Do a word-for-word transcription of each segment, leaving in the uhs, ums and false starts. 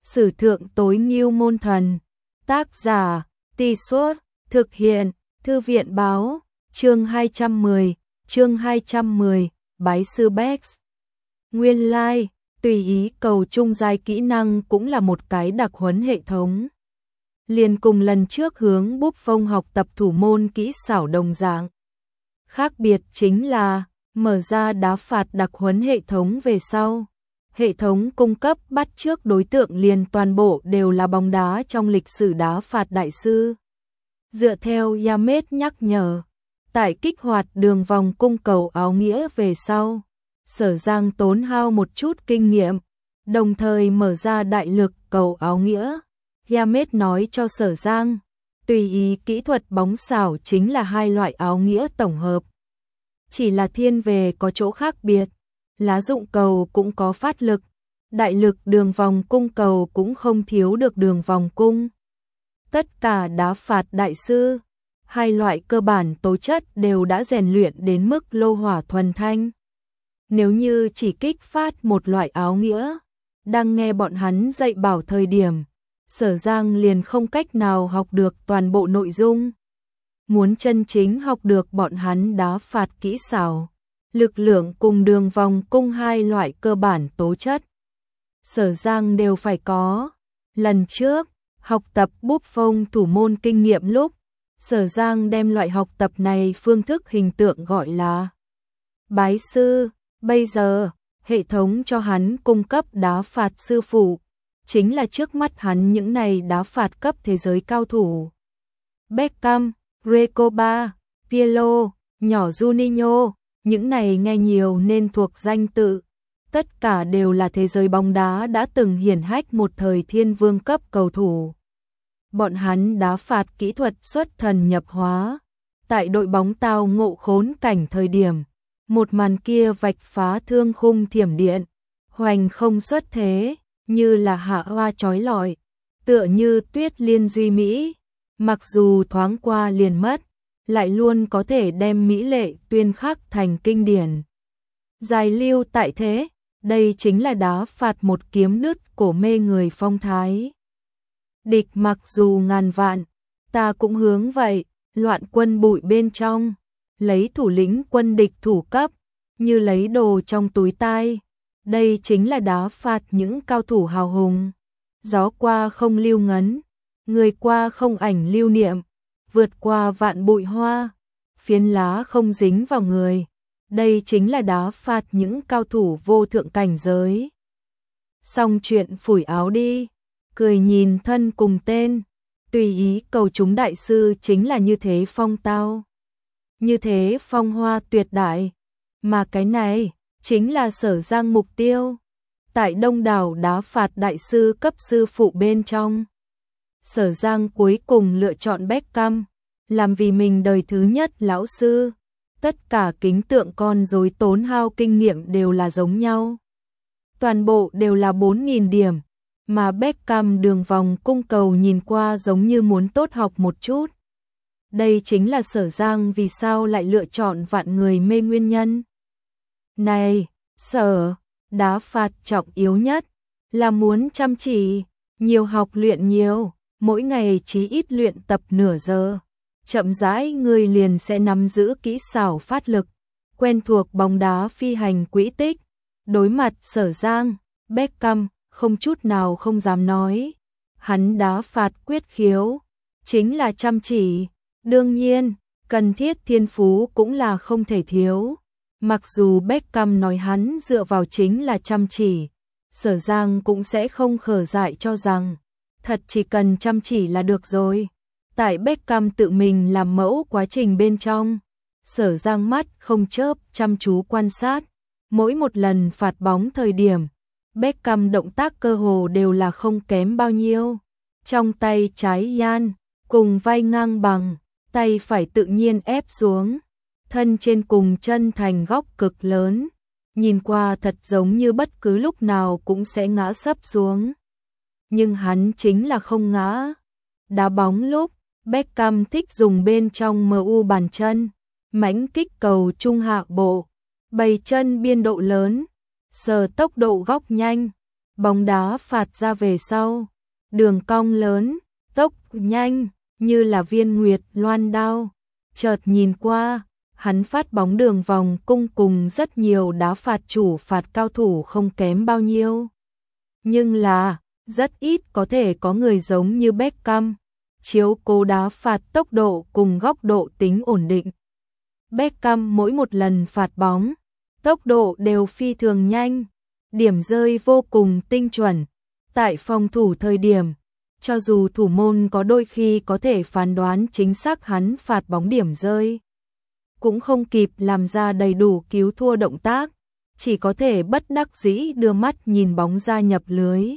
Sử thượng tối ngưu môn thần. Tác giả, Tì Suốt, thực hiện, Thư viện báo, chương hai trăm mười, chương hai trăm mười, Bái sư Bex. Nguyên lai, like, tùy ý cầu trung giai kỹ năng cũng là một cái đặc huấn hệ thống. Liền cùng lần trước hướng Búp Phong học tập thủ môn kỹ xảo đồng dạng. Khác biệt chính là, mở ra đá phạt đặc huấn hệ thống về sau. Hệ thống cung cấp bắt trước đối tượng liền toàn bộ đều là bóng đá trong lịch sử đá phạt đại sư. Dựa theo Yamet nhắc nhở, tại kích hoạt đường vòng cung cầu áo nghĩa về sau, Sở Giang tốn hao một chút kinh nghiệm, đồng thời mở ra đại lực cầu áo nghĩa. Yamet nói cho Sở Giang, tùy ý kỹ thuật bóng xảo chính là hai loại áo nghĩa tổng hợp. Chỉ là thiên về có chỗ khác biệt, lá dụng cầu cũng có phát lực, đại lực đường vòng cung cầu cũng không thiếu được đường vòng cung. Tất cả đá phạt đại sư, hai loại cơ bản tố chất đều đã rèn luyện đến mức lô hỏa thuần thanh. Nếu như chỉ kích phát một loại áo nghĩa, đang nghe bọn hắn dạy bảo thời điểm, Sở Giang liền không cách nào học được toàn bộ nội dung. Muốn chân chính học được bọn hắn đá phạt kỹ xảo, lực lượng cùng đường vòng cung hai loại cơ bản tố chất, Sở Giang đều phải có. Lần trước, học tập Búp Phong thủ môn kinh nghiệm lúc, Sở Giang đem loại học tập này phương thức hình tượng gọi là bái sư. Bây giờ, hệ thống cho hắn cung cấp đá phạt sư phụ, chính là trước mắt hắn những này đá phạt cấp thế giới cao thủ. Beckham, Recoba, Pirlo, nhỏ Juninho, những này nghe nhiều nên thuộc danh tự. Tất cả đều là thế giới bóng đá đã từng hiển hách một thời thiên vương cấp cầu thủ. Bọn hắn đá phạt kỹ thuật xuất thần nhập hóa. Tại đội bóng tao ngộ khốn cảnh thời điểm, một màn kia vạch phá thương khung thiểm điện, hoành không xuất thế, như là hạ hoa chói lọi, tựa như tuyết liên duy mỹ. Mặc dù thoáng qua liền mất, lại luôn có thể đem mỹ lệ tuyên khắc thành kinh điển. Dài lưu tại thế, đây chính là đá phạt một kiếm đứt cổ mê người phong thái. Địch mặc dù ngàn vạn, ta cũng hướng vậy, loạn quân bụi bên trong, lấy thủ lĩnh quân địch thủ cấp, như lấy đồ trong túi tai. Đây chính là đá phạt những cao thủ hào hùng. Gió qua không lưu ngấn, người qua không ảnh lưu niệm, vượt qua vạn bụi hoa, phiến lá không dính vào người. Đây chính là đá phạt những cao thủ vô thượng cảnh giới. Xong chuyện phủi áo đi, cười nhìn thân cùng tên, tùy ý cầu chúng đại sư chính là như thế phong tao, như thế phong hoa tuyệt đại. Mà cái này chính là Sở Giang mục tiêu. Tại đông đảo đá phạt đại sư cấp sư phụ bên trong, Sở Giang cuối cùng lựa chọn Beckham làm vì mình đời thứ nhất lão sư. Tất cả kính tượng con rối tốn hao kinh nghiệm đều là giống nhau. Toàn bộ đều là bốn nghìn điểm, mà Beckham đường vòng cung cầu nhìn qua giống như muốn tốt học một chút. Đây chính là Sở Giang vì sao lại lựa chọn vạn người mê nguyên nhân. Này, Sở, đá phạt trọng yếu nhất là muốn chăm chỉ, nhiều học luyện nhiều, mỗi ngày chí ít luyện tập nửa giờ. Chậm rãi người liền sẽ nắm giữ kỹ xảo phát lực, quen thuộc bóng đá phi hành quỹ tích. Đối mặt Sở Giang, Beckham không chút nào không dám nói. Hắn đá phạt quyết khiếu, chính là chăm chỉ. Đương nhiên, cần thiết thiên phú cũng là không thể thiếu. Mặc dù Beckham nói hắn dựa vào chính là chăm chỉ, Sở Giang cũng sẽ không khờ dại cho rằng thật chỉ cần chăm chỉ là được rồi. Tại Beckham tự mình làm mẫu quá trình bên trong, Sở Giang mắt không chớp chăm chú quan sát. Mỗi một lần phạt bóng thời điểm, Beckham động tác cơ hồ đều là không kém bao nhiêu. Trong tay trái yan, cùng vai ngang bằng, tay phải tự nhiên ép xuống, thân trên cùng chân thành góc cực lớn, nhìn qua thật giống như bất cứ lúc nào cũng sẽ ngã sấp xuống. Nhưng hắn chính là không ngã. Đá bóng lúc, Beckham thích dùng bên trong em u bàn chân, mãnh kích cầu trung hạ bộ, bày chân biên độ lớn, sờ tốc độ góc nhanh, Bóng đá phạt ra về sau, đường cong lớn, tốc nhanh, như là viên nguyệt loan đao. Chợt nhìn qua, hắn phát bóng đường vòng cung cùng rất nhiều đá phạt chủ phạt cao thủ không kém bao nhiêu. Nhưng là, rất ít có thể có người giống như Beckham, chiếu cố đá phạt tốc độ cùng góc độ tính ổn định. Beckham mỗi một lần phạt bóng, tốc độ đều phi thường nhanh, điểm rơi vô cùng tinh chuẩn. Tại phòng thủ thời điểm, cho dù thủ môn có đôi khi có thể phán đoán chính xác hắn phạt bóng điểm rơi, cũng không kịp làm ra đầy đủ cứu thua động tác, chỉ có thể bất đắc dĩ đưa mắt nhìn bóng ra nhập lưới.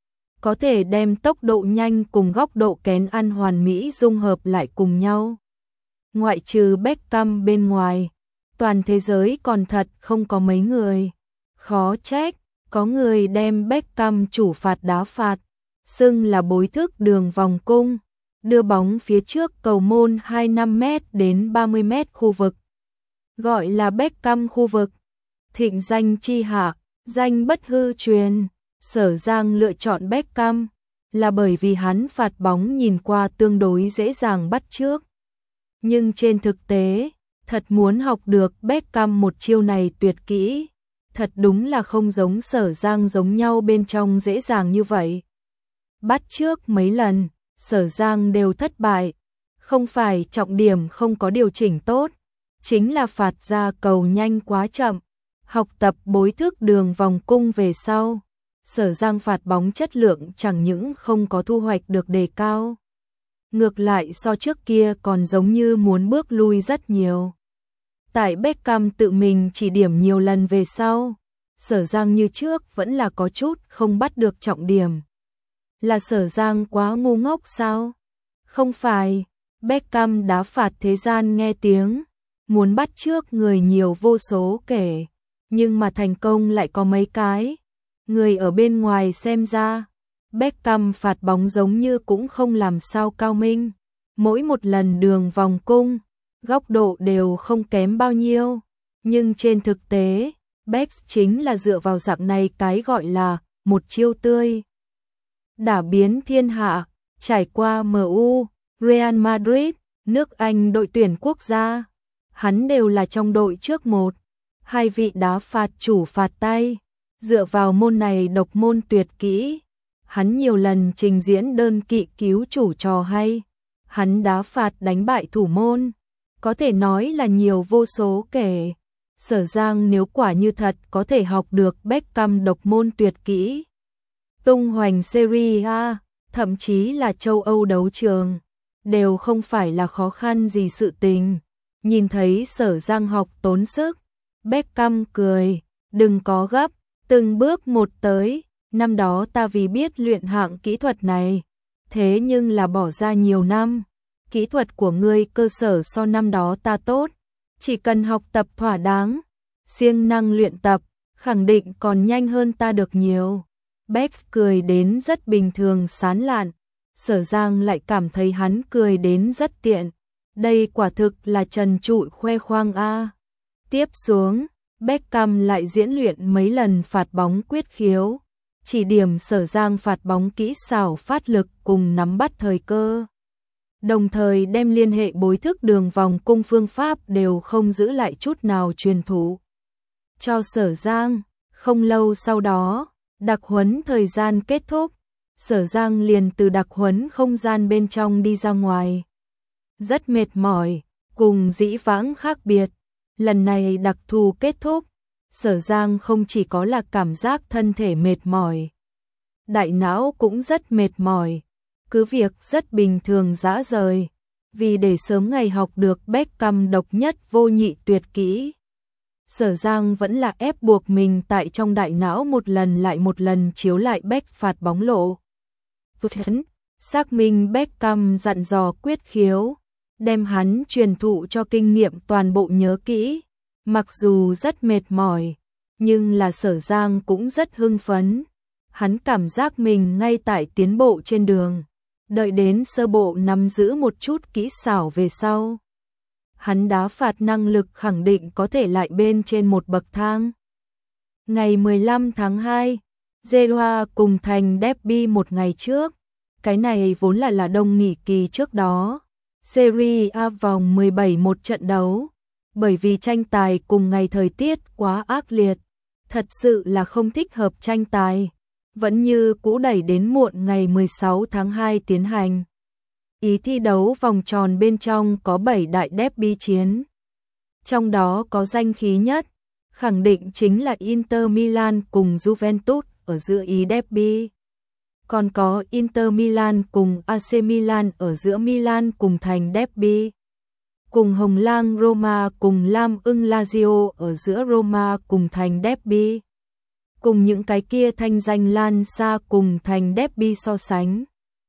Có thể đem tốc độ nhanh cùng góc độ kén ăn hoàn mỹ dung hợp lại cùng nhau. Ngoại trừ Beckham bên ngoài, toàn thế giới còn thật không có mấy người. Khó trách, có người đem Beckham chủ phạt đá phạt, xưng là bối thức đường vòng cung, đưa bóng phía trước cầu môn hai mươi lăm mét đến ba mươi mét khu vực. Gọi là Beckham khu vực. Thịnh danh chi hạ, danh bất hư truyền. Sở Giang lựa chọn Beckham là bởi vì hắn phạt bóng nhìn qua tương đối dễ dàng bắt chước. Nhưng trên thực tế, thật muốn học được Beckham một chiêu này tuyệt kỹ, thật đúng là không giống Sở Giang giống nhau bên trong dễ dàng như vậy. Bắt chước mấy lần, Sở Giang đều thất bại, không phải trọng điểm không có điều chỉnh tốt, chính là phạt ra cầu nhanh quá chậm. Học tập bối thức đường vòng cung về sau, Sở Giang phạt bóng chất lượng chẳng những không có thu hoạch được đề cao, ngược lại so trước kia còn giống như muốn bước lui rất nhiều. Tại Beckham tự mình chỉ điểm nhiều lần về sau, Sở Giang như trước vẫn là có chút không bắt được trọng điểm. Là Sở Giang quá ngu ngốc sao? Không phải, Beckham đá phạt thế gian nghe tiếng, muốn bắt chước người nhiều vô số kể, nhưng mà thành công lại có mấy cái. Người ở bên ngoài xem ra, Beckham phạt bóng giống như cũng không làm sao cao minh. Mỗi một lần đường vòng cung, góc độ đều không kém bao nhiêu. Nhưng trên thực tế, Beckham chính là dựa vào dạng này cái gọi là một chiêu tươi đả biến thiên hạ, trải qua em u, Real Madrid, nước Anh đội tuyển quốc gia. Hắn đều là trong đội trước một, hai vị đá phạt chủ phạt tay. Dựa vào môn này độc môn tuyệt kỹ, hắn nhiều lần trình diễn đơn kỵ cứu chủ trò hay. Hắn đá phạt đánh bại thủ môn, có thể nói là nhiều vô số kể. Sở Giang nếu quả như thật có thể học được Beckham độc môn tuyệt kỹ, tung hoành Serie A, thậm chí là châu Âu đấu trường, đều không phải là khó khăn gì sự tình. Nhìn thấy Sở Giang học tốn sức, Beckham cười, đừng có gấp, từng bước một tới. Năm đó ta vì biết luyện hạng kỹ thuật này, thế nhưng là bỏ ra nhiều năm. Kỹ thuật của ngươi cơ sở so năm đó ta tốt, chỉ cần học tập thỏa đáng, siêng năng luyện tập, khẳng định còn nhanh hơn ta được nhiều. Beck cười đến rất bình thường sán lạn, Sở Giang lại cảm thấy hắn cười đến rất tiện. Đây quả thực là trần trụi khoe khoang a. Tiếp xuống, Beckham lại diễn luyện mấy lần phạt bóng quyết khiếu, chỉ điểm Sở Giang phạt bóng kỹ xảo phát lực cùng nắm bắt thời cơ. Đồng thời đem liên hệ bối thức đường vòng cung phương pháp đều không giữ lại chút nào truyền thụ cho Sở Giang. Không lâu sau đó, đặc huấn thời gian kết thúc, Sở Giang liền từ đặc huấn không gian bên trong đi ra ngoài. Rất mệt mỏi, cùng dĩ vãng khác biệt, lần này đặc thù kết thúc, Sở Giang không chỉ có là cảm giác thân thể mệt mỏi, đại não cũng rất mệt mỏi, cứ việc rất bình thường dã rời, vì để sớm ngày học được Beckham độc nhất vô nhị tuyệt kỹ. Sở Giang vẫn là ép buộc mình tại trong đại não một lần lại một lần chiếu lại Beck phạt bóng lộ. Xác minh Beckham dặn dò quyết khiếu, đem hắn truyền thụ cho kinh nghiệm toàn bộ nhớ kỹ. Mặc dù rất mệt mỏi, nhưng là Sở Giang cũng rất hưng phấn. Hắn cảm giác mình ngay tại tiến bộ trên đường. Đợi đến sơ bộ nắm giữ một chút kỹ xảo về sau, hắn đá phạt năng lực khẳng định có thể lại bên trên một bậc thang. Ngày mười lăm tháng hai, Genoa cùng thành derby một ngày trước. Cái này vốn là là đông nghỉ kỳ trước đó. Serie A vòng mười bảy một trận đấu. Bởi vì tranh tài cùng ngày thời tiết quá ác liệt. Thật sự là không thích hợp tranh tài. Vẫn như cũ đẩy đến muộn ngày mười sáu tháng hai tiến hành. Ý thi đấu vòng tròn bên trong có bảy đại derby chiến. Trong đó có danh khí nhất, khẳng định chính là Inter Milan cùng Juventus ở giữa ý derby. Còn có Inter Milan cùng a xê Milan ở giữa Milan cùng thành derby. Cùng Hồng Lang Roma cùng Lam ưng Lazio ở giữa Roma cùng thành derby. Cùng những cái kia thanh danh lan xa cùng thành derby so sánh.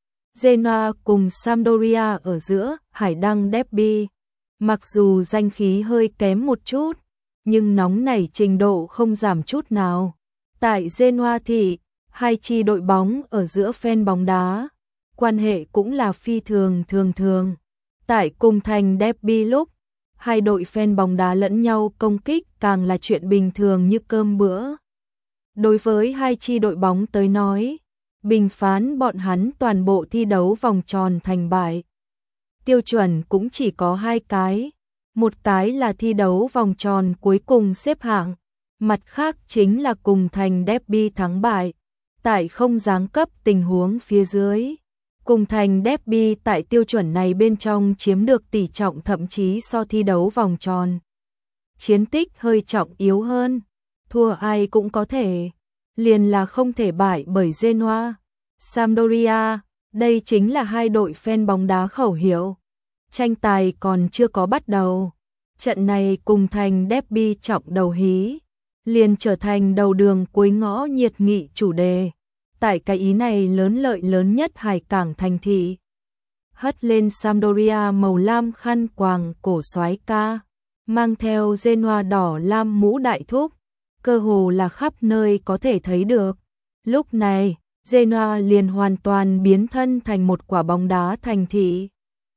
Genoa cùng Sampdoria ở giữa Hải Đăng derby. Mặc dù danh khí hơi kém một chút, nhưng nóng nảy trình độ không giảm chút nào. Tại Genoa thì, hai chi đội bóng ở giữa fan bóng đá, quan hệ cũng là phi thường thường thường. Tại cùng thành derby lúc, hai đội fan bóng đá lẫn nhau công kích càng là chuyện bình thường như cơm bữa. Đối với hai chi đội bóng tới nói, bình phán bọn hắn toàn bộ thi đấu vòng tròn thành bại. Tiêu chuẩn cũng chỉ có hai cái. Một cái là thi đấu vòng tròn cuối cùng xếp hạng, mặt khác chính là cùng thành derby thắng bại. Tại không giáng cấp tình huống phía dưới, cùng thành derby tại tiêu chuẩn này bên trong chiếm được tỷ trọng thậm chí so thi đấu vòng tròn. Chiến tích hơi trọng yếu hơn, thua ai cũng có thể, liền là không thể bại bởi Genoa, Sampdoria, đây chính là hai đội fan bóng đá khẩu hiệu. Tranh tài còn chưa có bắt đầu, trận này cùng thành derby trọng đầu hí, liền trở thành đầu đường cuối ngõ nhiệt nghị chủ đề. Tại cái ý này lớn lợi lớn nhất hải cảng thành thị. Hất lên Sampdoria màu lam khăn quàng cổ soái ca, mang theo Genoa đỏ lam mũ đại thúc, cơ hồ là khắp nơi có thể thấy được. Lúc này, Genoa liền hoàn toàn biến thân thành một quả bóng đá thành thị.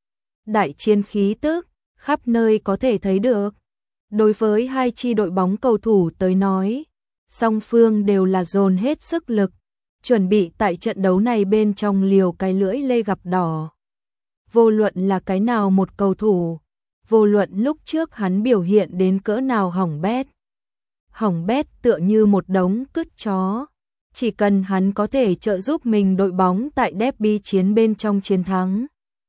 Đại chiến khí tức, khắp nơi có thể thấy được. Đối với hai chi đội bóng cầu thủ tới nói, song phương đều là dồn hết sức lực, chuẩn bị tại trận đấu này bên trong liều cái lưỡi lê gặp đỏ. Vô luận là cái nào một cầu thủ, vô luận lúc trước hắn biểu hiện đến cỡ nào hỏng bét. Hỏng bét tựa như một đống cứt chó, chỉ cần hắn có thể trợ giúp mình đội bóng tại derby chiến bên trong chiến thắng.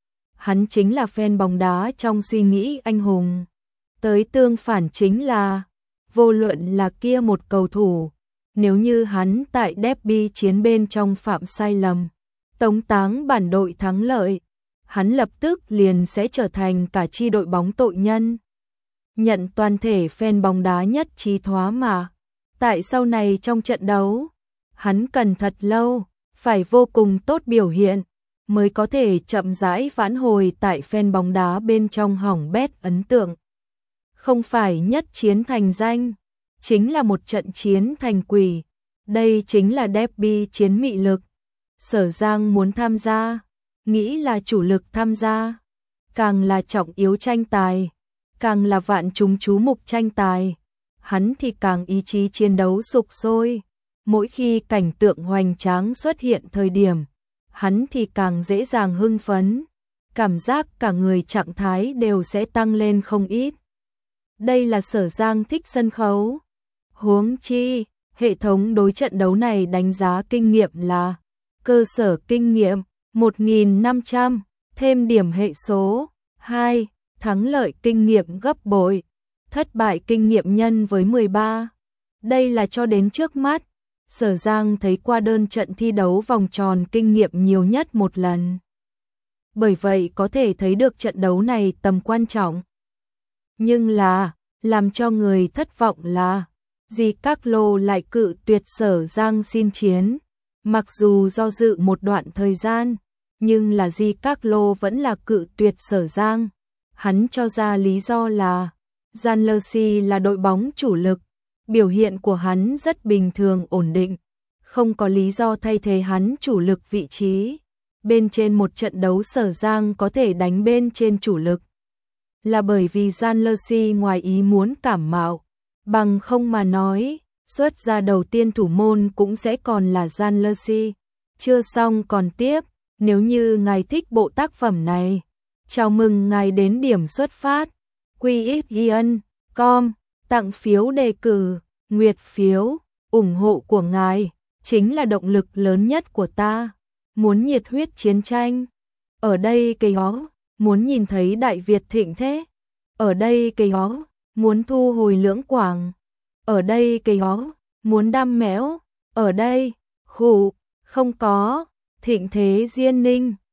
Hắn chính là fan bóng đá trong suy nghĩ anh hùng. Tới tương phản chính là, vô luận là kia một cầu thủ, nếu như hắn tại derby chiến bên trong phạm sai lầm, tống táng bản đội thắng lợi, hắn lập tức liền sẽ trở thành cả chi đội bóng tội nhân. Nhận toàn thể fan bóng đá nhất trí thoá mà. Tại sau này trong trận đấu, hắn cần thật lâu, phải vô cùng tốt biểu hiện, mới có thể chậm rãi vãn hồi tại fan bóng đá bên trong hỏng bét ấn tượng. Không phải nhất chiến thành danh, chính là một trận chiến thành quỷ. Đây chính là derby chiến mị lực. Sở Giang muốn tham gia, nghĩ là chủ lực tham gia, càng là trọng yếu tranh tài, càng là vạn chúng chú mục tranh tài, hắn thì càng ý chí chiến đấu sục sôi. Mỗi khi cảnh tượng hoành tráng xuất hiện thời điểm, hắn thì càng dễ dàng hưng phấn, cảm giác cả người trạng thái đều sẽ tăng lên không ít. Đây là Sở Giang thích sân khấu. Huống chi, hệ thống đối trận đấu này đánh giá kinh nghiệm là cơ sở kinh nghiệm một nghìn năm trăm, thêm điểm hệ số hai, thắng lợi kinh nghiệm gấp bội, thất bại kinh nghiệm nhân với mười ba. Đây là cho đến trước mắt, Sở Giang thấy qua đơn trận thi đấu vòng tròn kinh nghiệm nhiều nhất một lần. Bởi vậy có thể thấy được trận đấu này tầm quan trọng. Nhưng là, làm cho người thất vọng là, Giancarlo lại cự tuyệt Sở Giang xin chiến. Mặc dù do dự một đoạn thời gian, nhưng là Giancarlo vẫn là cự tuyệt Sở Giang. Hắn cho ra lý do là, Gianluigi là đội bóng chủ lực, biểu hiện của hắn rất bình thường ổn định, không có lý do thay thế hắn chủ lực vị trí. Bên trên một trận đấu Sở Giang có thể đánh bên trên chủ lực, là bởi vì Gianluigi ngoài ý muốn cảm mạo, bằng không mà nói, Xuất ra đầu tiên thủ môn cũng sẽ còn là Jan Lersi. Chưa xong còn tiếp, nếu như ngài thích bộ tác phẩm này, chào mừng ngài đến điểm xuất phát quy ích ian chấm com, tặng phiếu đề cử, nguyệt phiếu, ủng hộ của ngài chính là động lực lớn nhất của ta. Muốn nhiệt huyết chiến tranh, ở đây cây ó, muốn nhìn thấy Đại Việt thịnh thế, ở đây cây ó, muốn thu hồi Lưỡng Quảng, ở đây cây ó, muốn đam mẽo, ở đây, khủ, không có, thịnh thế Diên Ninh.